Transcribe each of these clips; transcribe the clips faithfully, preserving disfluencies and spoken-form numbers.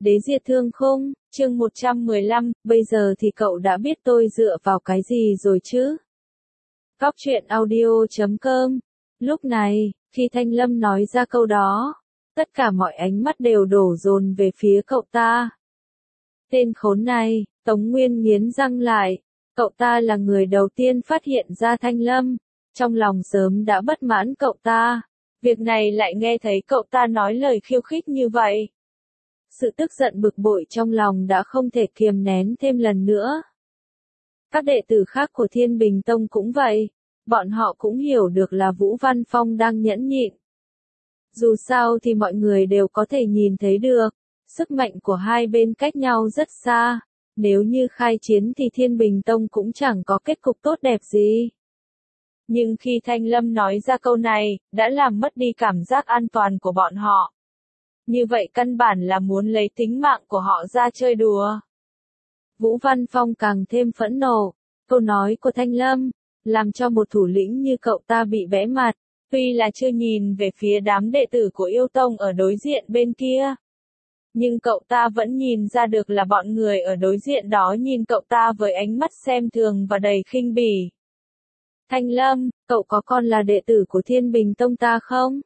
Đế diệt thương khung, chương một trăm mười lăm, bây giờ thì cậu đã biết tôi dựa vào cái gì rồi chứ? Góc truyện audio chấm com. Lúc này, khi Thanh Lâm nói ra câu đó, tất cả mọi ánh mắt đều đổ dồn về phía cậu ta. Tên khốn này, Tống Nguyên nghiến răng lại, cậu ta là người đầu tiên phát hiện ra Thanh Lâm, trong lòng sớm đã bất mãn cậu ta. Việc này lại nghe thấy cậu ta nói lời khiêu khích như vậy. Sự tức giận bực bội trong lòng đã không thể kiềm nén thêm lần nữa. Các đệ tử khác của Thiên Bình Tông cũng vậy, bọn họ cũng hiểu được là Vũ Văn Phong đang nhẫn nhịn. Dù sao thì mọi người đều có thể nhìn thấy được, sức mạnh của hai bên cách nhau rất xa, nếu như khai chiến thì Thiên Bình Tông cũng chẳng có kết cục tốt đẹp gì. Nhưng khi Thanh Lâm nói ra câu này, đã làm mất đi cảm giác an toàn của bọn họ. Như vậy căn bản là muốn lấy tính mạng của họ ra chơi đùa. Vũ Văn Phong càng thêm phẫn nộ, câu nói của Thanh Lâm, làm cho một thủ lĩnh như cậu ta bị bẽ mặt, tuy là chưa nhìn về phía đám đệ tử của Yêu Tông ở đối diện bên kia. Nhưng cậu ta vẫn nhìn ra được là bọn người ở đối diện đó nhìn cậu ta với ánh mắt xem thường và đầy khinh bỉ. Thanh Lâm, cậu có còn là đệ tử của Thiên Bình Tông ta không?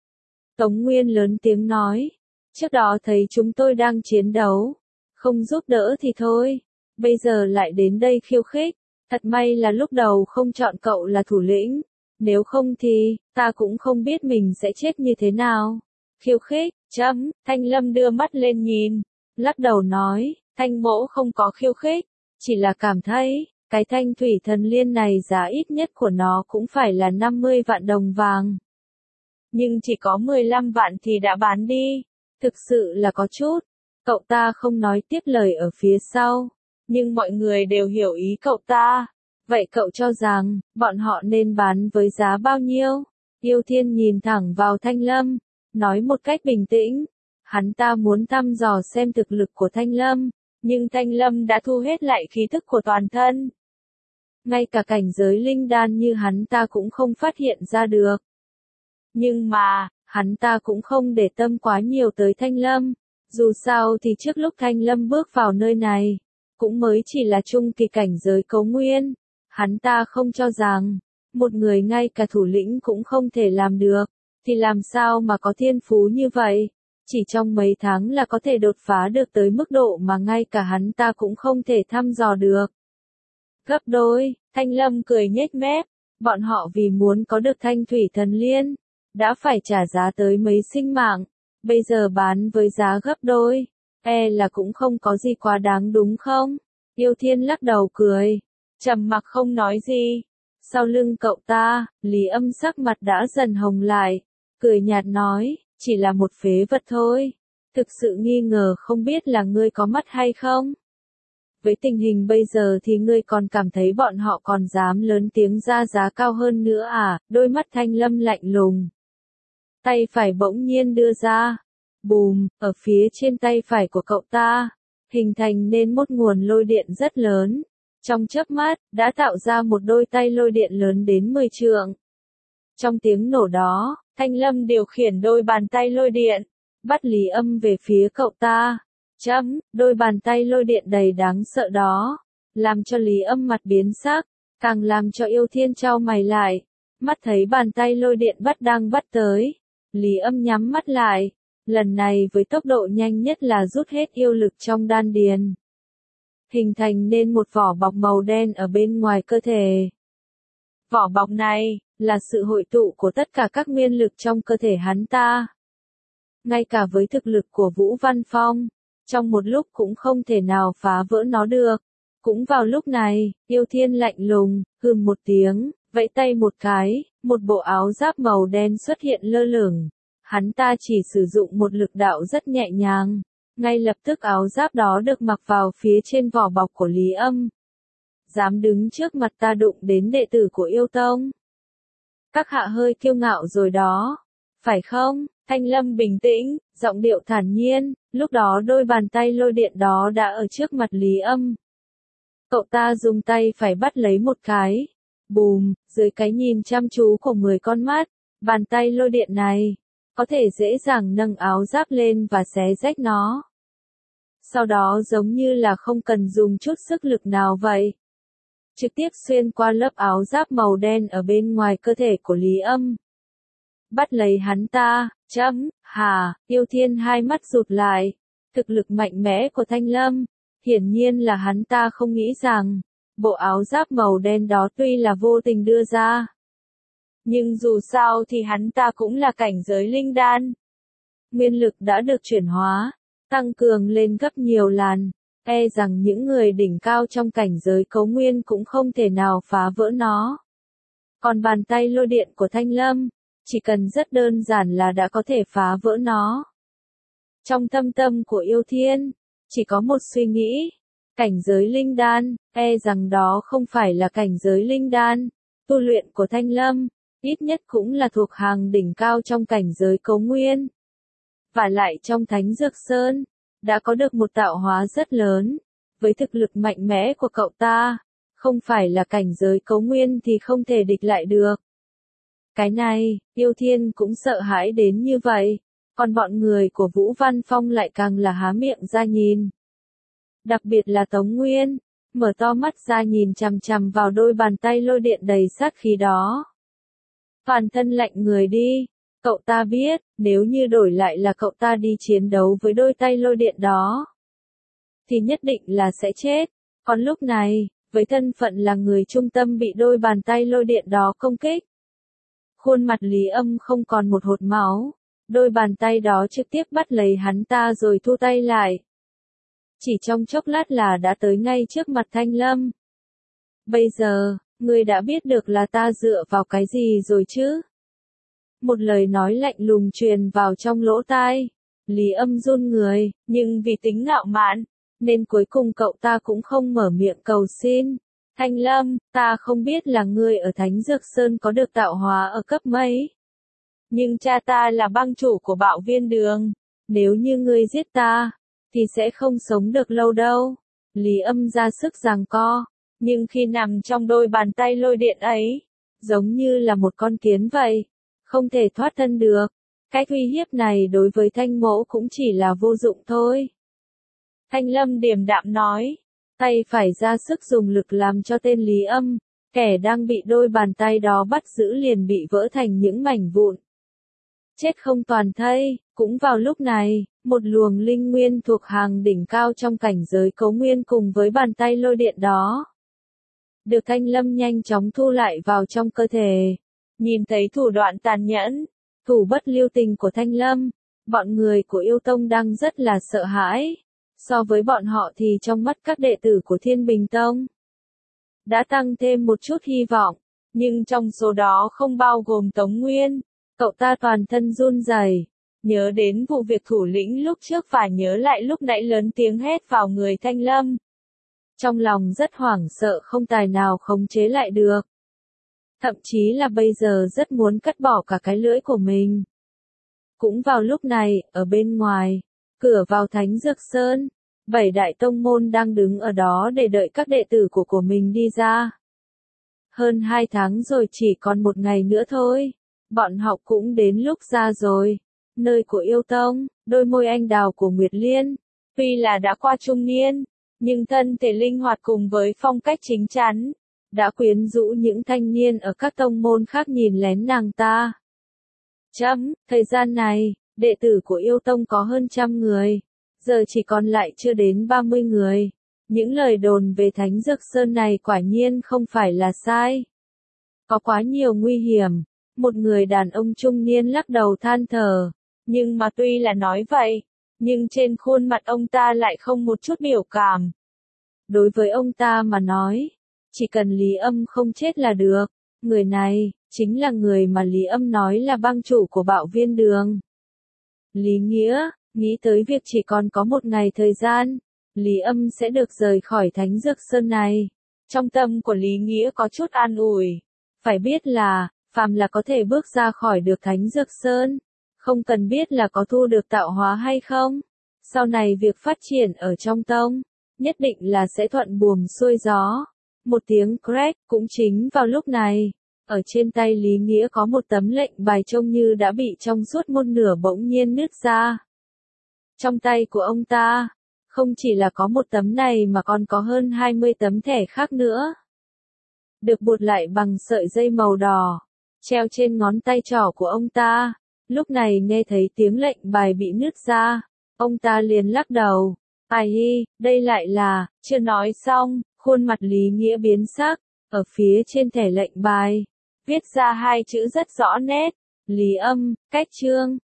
Tống Nguyên lớn tiếng nói, trước đó thấy chúng tôi đang chiến đấu, không giúp đỡ thì thôi, bây giờ lại đến đây khiêu khích, thật may là lúc đầu không chọn cậu là thủ lĩnh, nếu không thì, ta cũng không biết mình sẽ chết như thế nào. Khiêu khích, chấm, Thanh Lâm đưa mắt lên nhìn, lắc đầu nói, Thanh mỗ không có khiêu khích, chỉ là cảm thấy, cái thanh thủy thần liên này giá ít nhất của nó cũng phải là năm mươi vạn đồng vàng. Nhưng chỉ có mười lăm vạn thì đã bán đi, thực sự là có chút. Cậu ta không nói tiếp lời ở phía sau, nhưng mọi người đều hiểu ý cậu ta. Vậy cậu cho rằng, bọn họ nên bán với giá bao nhiêu? Yêu Thiên nhìn thẳng vào Thanh Lâm, nói một cách bình tĩnh. Hắn ta muốn thăm dò xem thực lực của Thanh Lâm, nhưng Thanh Lâm đã thu hết lại khí thức của toàn thân. Ngay cả cảnh giới linh đan như hắn ta cũng không phát hiện ra được. Nhưng mà, hắn ta cũng không để tâm quá nhiều tới Thanh Lâm. Dù sao thì trước lúc Thanh Lâm bước vào nơi này, cũng mới chỉ là trung kỳ cảnh giới cấu nguyên. Hắn ta không cho rằng, một người ngay cả thủ lĩnh cũng không thể làm được, thì làm sao mà có thiên phú như vậy. Chỉ trong mấy tháng là có thể đột phá được tới mức độ mà ngay cả hắn ta cũng không thể thăm dò được. Gấp đôi, Thanh Lâm cười nhếch mép, bọn họ vì muốn có được thanh thủy thần liên, đã phải trả giá tới mấy sinh mạng, bây giờ bán với giá gấp đôi, e là cũng không có gì quá đáng đúng không? Yêu Thiên lắc đầu cười, trầm mặc không nói gì. Sau lưng cậu ta, Lý Âm sắc mặt đã dần hồng lại, cười nhạt nói, chỉ là một phế vật thôi, thực sự nghi ngờ không biết là ngươi có mắt hay không? Với tình hình bây giờ thì ngươi còn cảm thấy bọn họ còn dám lớn tiếng ra giá cao hơn nữa à? Đôi mắt Thanh Lâm lạnh lùng. Tay phải bỗng nhiên đưa ra. Bùm, ở phía trên tay phải của cậu ta, hình thành nên một nguồn lôi điện rất lớn. Trong chớp mắt, đã tạo ra một đôi tay lôi điện lớn đến mười trượng. Trong tiếng nổ đó, Thanh Lâm điều khiển đôi bàn tay lôi điện, bắt Lý Âm về phía cậu ta. Chấm, đôi bàn tay lôi điện đầy đáng sợ đó, làm cho Lý Âm mặt biến sắc, càng làm cho Yêu Thiên chau mày lại, mắt thấy bàn tay lôi điện bắt đang bắt tới. Lý Âm nhắm mắt lại, lần này với tốc độ nhanh nhất là rút hết yêu lực trong đan điền. Hình thành nên một vỏ bọc màu đen ở bên ngoài cơ thể. Vỏ bọc này, là sự hội tụ của tất cả các nguyên lực trong cơ thể hắn ta. Ngay cả với thực lực của Vũ Văn Phong, trong một lúc cũng không thể nào phá vỡ nó được. Cũng vào lúc này, Yêu Thiên lạnh lùng, hừm một tiếng, vẫy tay một cái, một bộ áo giáp màu đen xuất hiện lơ lửng. Hắn ta chỉ sử dụng một lực đạo rất nhẹ nhàng. Ngay lập tức áo giáp đó được mặc vào phía trên vỏ bọc của Lý Âm. Dám đứng trước mặt ta đụng đến đệ tử của Yêu Tông. Các hạ hơi kiêu ngạo rồi đó. Phải không? Thanh Lâm bình tĩnh, giọng điệu thản nhiên, lúc đó đôi bàn tay lôi điện đó đã ở trước mặt Lý Âm. Cậu ta dùng tay phải bắt lấy một cái. Bùm, dưới cái nhìn chăm chú của mười con mắt, bàn tay lôi điện này, có thể dễ dàng nâng áo giáp lên và xé rách nó. sau đó giống như là không cần dùng chút sức lực nào vậy. Trực tiếp xuyên qua lớp áo giáp màu đen ở bên ngoài cơ thể của Lý Âm. Bắt lấy hắn ta, chấm, hà, Yêu Thiên hai mắt rụt lại. Thực lực mạnh mẽ của Thanh Lâm, hiển nhiên là hắn ta không nghĩ rằng, bộ áo giáp màu đen đó tuy là vô tình đưa ra. Nhưng dù sao thì hắn ta cũng là cảnh giới linh đan. Nguyên lực đã được chuyển hóa, tăng cường lên gấp nhiều lần, e rằng những người đỉnh cao trong cảnh giới cấu nguyên cũng không thể nào phá vỡ nó. Còn bàn tay lôi điện của Thanh Lâm, chỉ cần rất đơn giản là đã có thể phá vỡ nó. Trong thâm tâm của Yêu Thiên, chỉ có một suy nghĩ, cảnh giới linh đan, e rằng đó không phải là cảnh giới linh đan, tu luyện của Thanh Lâm, ít nhất cũng là thuộc hàng đỉnh cao trong cảnh giới cấu nguyên. Và lại trong Thánh Dược Sơn, đã có được một tạo hóa rất lớn, với thực lực mạnh mẽ của cậu ta, không phải là cảnh giới cấu nguyên thì không thể địch lại được. Cái này, Yêu Thiên cũng sợ hãi đến như vậy, còn bọn người của Vũ Văn Phong lại càng là há miệng ra nhìn. Đặc biệt là Tống Nguyên, mở to mắt ra nhìn chằm chằm vào đôi bàn tay lôi điện đầy sát khí đó. Toàn thân lạnh người đi, cậu ta biết, nếu như đổi lại là cậu ta đi chiến đấu với đôi tay lôi điện đó, thì nhất định là sẽ chết. Còn lúc này, với thân phận là người trung tâm bị đôi bàn tay lôi điện đó công kích, khuôn mặt Lý Âm không còn một hột máu, đôi bàn tay đó trực tiếp bắt lấy hắn ta rồi thu tay lại. Chỉ trong chốc lát là đã tới ngay trước mặt Thanh Lâm. Bây giờ, ngươi đã biết được là ta dựa vào cái gì rồi chứ? Một lời nói lạnh lùng truyền vào trong lỗ tai. Lý Âm run người, nhưng vì tính ngạo mạn, nên cuối cùng cậu ta cũng không mở miệng cầu xin. Thanh Lâm, ta không biết là ngươi ở Thánh Dược Sơn có được tạo hóa ở cấp mấy. Nhưng cha ta là bang chủ của Bạo Viên Đường. Nếu như ngươi giết ta, thì sẽ không sống được lâu đâu. Lý Âm ra sức giằng co, nhưng khi nằm trong đôi bàn tay lôi điện ấy, giống như là một con kiến vậy, không thể thoát thân được. Cái uy hiếp này đối với Thanh Mỗ cũng chỉ là vô dụng thôi. Thanh Lâm điềm đạm nói, tay phải ra sức dùng lực làm cho tên Lý Âm, kẻ đang bị đôi bàn tay đó bắt giữ liền bị vỡ thành những mảnh vụn. Chết không toàn thây. Cũng vào lúc này, một luồng linh nguyên thuộc hàng đỉnh cao trong cảnh giới cấu nguyên cùng với bàn tay lôi điện đó, được Thanh Lâm nhanh chóng thu lại vào trong cơ thể. Nhìn thấy thủ đoạn tàn nhẫn, thủ bất lưu tình của Thanh Lâm, bọn người của Yêu Tông đang rất là sợ hãi. So với bọn họ thì trong mắt các đệ tử của Thiên Bình Tông, đã tăng thêm một chút hy vọng, nhưng trong số đó không bao gồm Tống Nguyên. Cậu ta toàn thân run rẩy, nhớ đến vụ việc thủ lĩnh lúc trước và nhớ lại lúc nãy lớn tiếng hét vào người Thanh Lâm. Trong lòng rất hoảng sợ không tài nào khống chế lại được. Thậm chí là bây giờ rất muốn cắt bỏ cả cái lưỡi của mình. Cũng vào lúc này, ở bên ngoài, cửa vào Thánh Dược Sơn, bảy đại tông môn đang đứng ở đó để đợi các đệ tử của của mình đi ra. Hơn hai tháng rồi chỉ còn một ngày nữa thôi. Bọn họ cũng đến lúc ra rồi. Nơi của Yêu Tông, đôi môi anh đào của Nguyệt Liên, tuy là đã qua trung niên, nhưng thân thể linh hoạt cùng với phong cách chính chắn, đã quyến rũ những thanh niên ở các tông môn khác nhìn lén nàng ta. Chấm, thời gian này, đệ tử của Yêu Tông có hơn trăm người, giờ chỉ còn lại chưa đến ba mươi người. Những lời đồn về Thánh Dược Sơn này quả nhiên không phải là sai. Có quá nhiều nguy hiểm. Một người đàn ông trung niên lắc đầu than thở, nhưng mà tuy là nói vậy, nhưng trên khuôn mặt ông ta lại không một chút biểu cảm. Đối với ông ta mà nói, chỉ cần Lý Âm không chết là được. Người này, chính là người mà Lý Âm nói là bang chủ của Bạo Viên Đường. Lý Nghĩa, nghĩ tới việc chỉ còn có một ngày thời gian, Lý Âm sẽ được rời khỏi Thánh Dược Sơn này. Trong tâm của Lý Nghĩa có chút an ủi. Phải biết là, phàm là có thể bước ra khỏi được Thánh Dược Sơn, không cần biết là có thu được tạo hóa hay không. Sau này việc phát triển ở trong tông, nhất định là sẽ thuận buồm xuôi gió. Một tiếng crack cũng chính vào lúc này. Ở trên tay Lý Nghĩa có một tấm lệnh bài trông như đã bị trong suốt một nửa bỗng nhiên nứt ra. Trong tay của ông ta, Không chỉ là có một tấm này mà còn có hơn hai mươi tấm thẻ khác nữa. Được buộc lại bằng sợi dây màu đỏ, treo trên ngón tay trỏ của ông ta. Lúc này nghe thấy tiếng lệnh bài bị nứt ra, ông ta liền lắc đầu. Ai hi, đây lại là, chưa nói xong, khuôn mặt Lý Nghĩa biến sắc, ở phía trên thẻ lệnh bài, viết ra hai chữ rất rõ nét, Lý Âm, cách trương.